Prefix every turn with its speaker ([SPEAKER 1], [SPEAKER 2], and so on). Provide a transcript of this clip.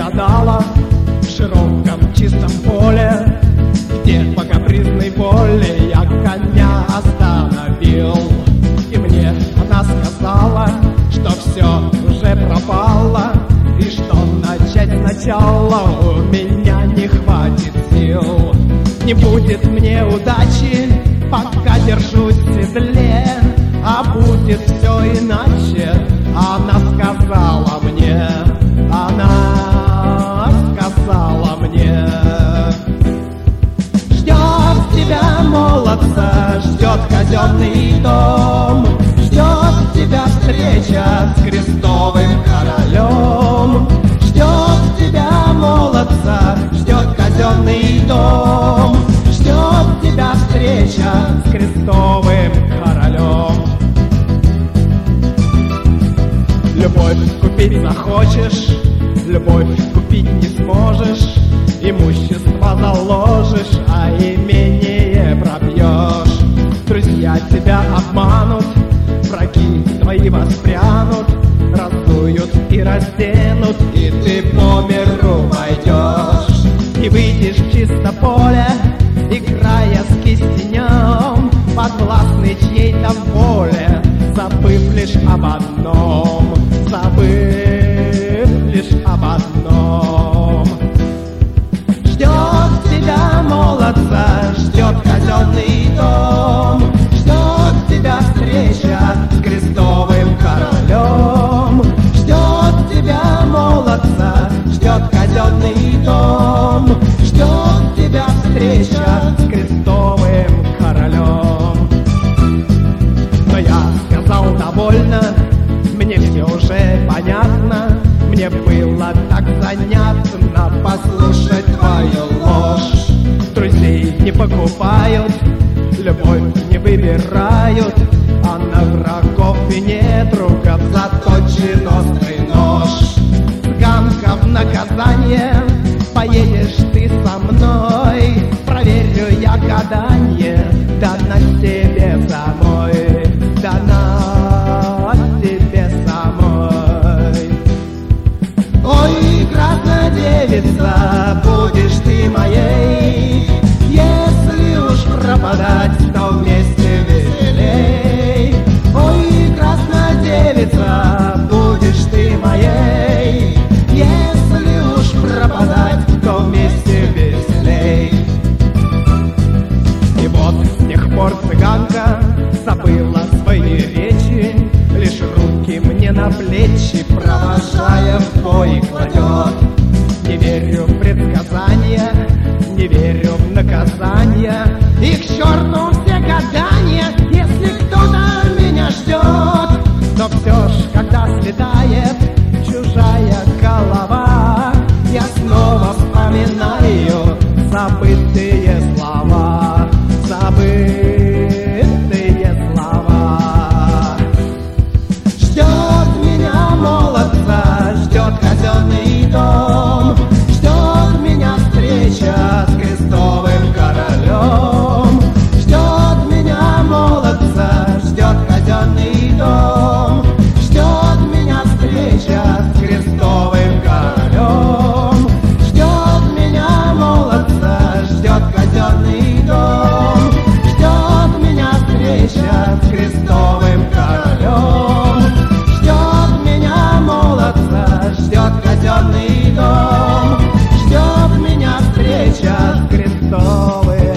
[SPEAKER 1] гадала в широком чистом поле, где по капризной воле я коня остановил. И мне она сказала, что все уже пропало, и что начать сначала у меня не хватит сил. Не будет мне удачи, пока держусь в седле, а будет все иначе. Она сказала мне, она сказала мне: ждет тебя молодца, ждет казенный дом, ждет тебя встреча с крестовым королем. Ждет тебя молодца, ждет казенный дом, ждет тебя встреча с крестовым королем. Любовь купить захочешь, любовь купить не сможешь, имущество заложишь, а имение пропьешь. Друзья тебя обманут, враги твои воспрянут, раздуют и разденут, и ты по миру пойдешь. И выйдешь в чисто поле, играя с кистенем, подвластный чьей-то воле, забыв лишь об одном, забыв лишь об одном. Ждет тебя молодца, ждет казенный дом, ждет тебя встреча с крестовым королем. Ждет тебя молодца, ждет казенный дом, ждет тебя встреча с крестовым королем. Но я сказал довольно, мне все уже понятно, мне было так занятно послушать твою ложь. Друзей не покупают, любовь не выбирают, а на врагов и недругов заточен острый нож. Цыганка в наказание, поедешь ты со мной, проверю я гаданье, да на тебе самой, да на тебе самой. Ой, красная девица, будешь ты моей, если уж пропадать, то вместе веселей. Ой, красная девица, будешь ты моей, если уж пропадать, то вместе веселей. И вот с тех пор цыганка забыла свои речи, лишь руки мне на плечи, провожая в бой, кладет. Не верю в предсказания, не верю в наказания, и к черту все гадания, если кто-то меня ждет. Но все ж, когда слетает чужая голова, я снова вспоминаю забытые слова, забытые слова. Ждет меня молодца, ждет казенный дом, ждет меня встреча с крестовым королем. Ждет меня молодца, ждет казенный дом, ждет меня встреча с крестовым королем. Ждет меня молодца, ждет казенный дом, ждет меня встреча с крестовым королем. Ждет меня молодца, ждет казенный дом, ждет меня встреча с крестовым